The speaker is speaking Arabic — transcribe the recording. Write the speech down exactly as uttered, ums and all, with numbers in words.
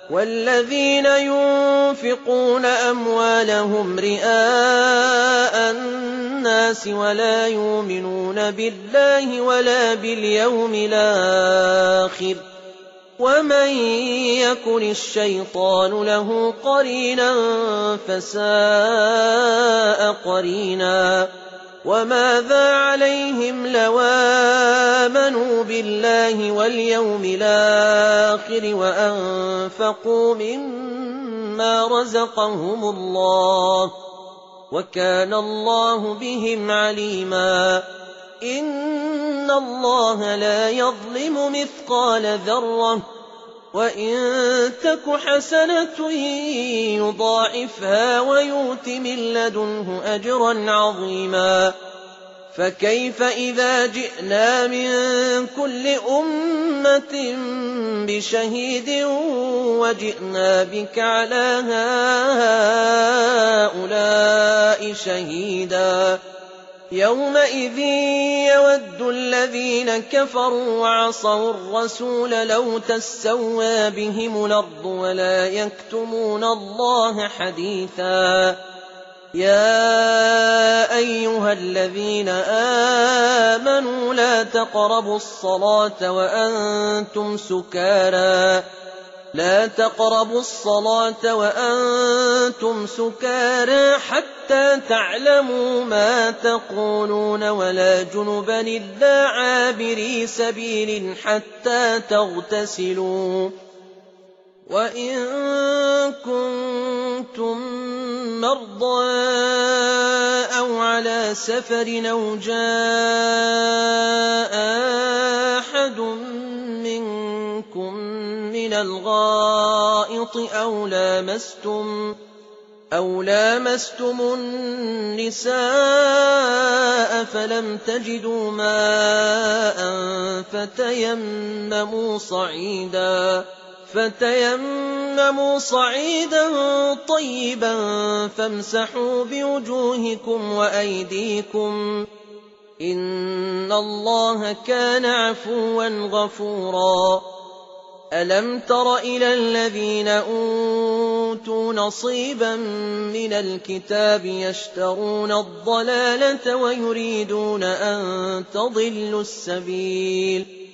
وَالَّذِينَ يُنفِقُونَ أَمْوَالَهُمْ رِئَاءَ النَّاسِ وَلَا يُؤْمِنُونَ بِاللَّهِ وَلَا بِالْيَوْمِ الْآخِرِ وَمَن يَكُنِ الشَّيْطَانُ لَهُ قَرِينًا فَسَاءَ قَرِينًا وَمَاذَا عَلَيْهِمْ لَوْ آمَنُوا بِاللَّهِ وَالْيَوْمِ الْآخِرِ وَأَنفَقُوا مِمَّا رَزَقَهُمُ اللَّهُ وَكَانَ اللَّهُ بِهِمْ عَلِيمًا إِنَّ اللَّهَ لَا يَظْلِمُ مِثْقَالَ ذَرَّةٍ وَإِن تَكُ حَسَنَةٌ يُضَاعِفْهَا وَيُؤْتِ مِن لَّدُنْهُ أَجْرًا عَظِيمًا فَكَيْفَ إِذَا جِئْنَا مِن كُلِّ أُمَّةٍ بِشَهِيدٍ وَجِئْنَا بِكَ عَلَىٰ هَٰؤُلَاءِ شَهِيدًا يَوْمَئِذٍ يَوَدُّ الَّذِينَ كَفَرُوا وَعَصَوُا الرَّسُولَ لَوْ تَسَوَّىٰ بِهِمُ الْأَرْضُ وَلَا يَكْتُمُونَ اللَّهَ حَدِيثًا يَا أَيُّهَا الَّذِينَ آمَنُوا لَا تَقْرَبُوا الصَّلَاةَ وَأَنتُمْ سُكَارَىٰ لا تقربوا الصلاة وأنتم سكارى حتى تعلموا ما تقولون ولا جنبا إلا عابري سبيل حتى تغتسلوا وإن كنتم مرضى أو على سفر أو جاء أحد منكم من الغائط أو لامستم أو لامستم النساء فلم تجدوا ماء فتيمموا صعيدا فتيمموا صعيدا طيبا فامسحوا بوجوهكم وأيديكم إن الله كان عفوا غفورا ألم تر إلى الذين أوتوا نصيبا من الكتاب يشترون الضلالة ويريدون أن تضلوا السبيل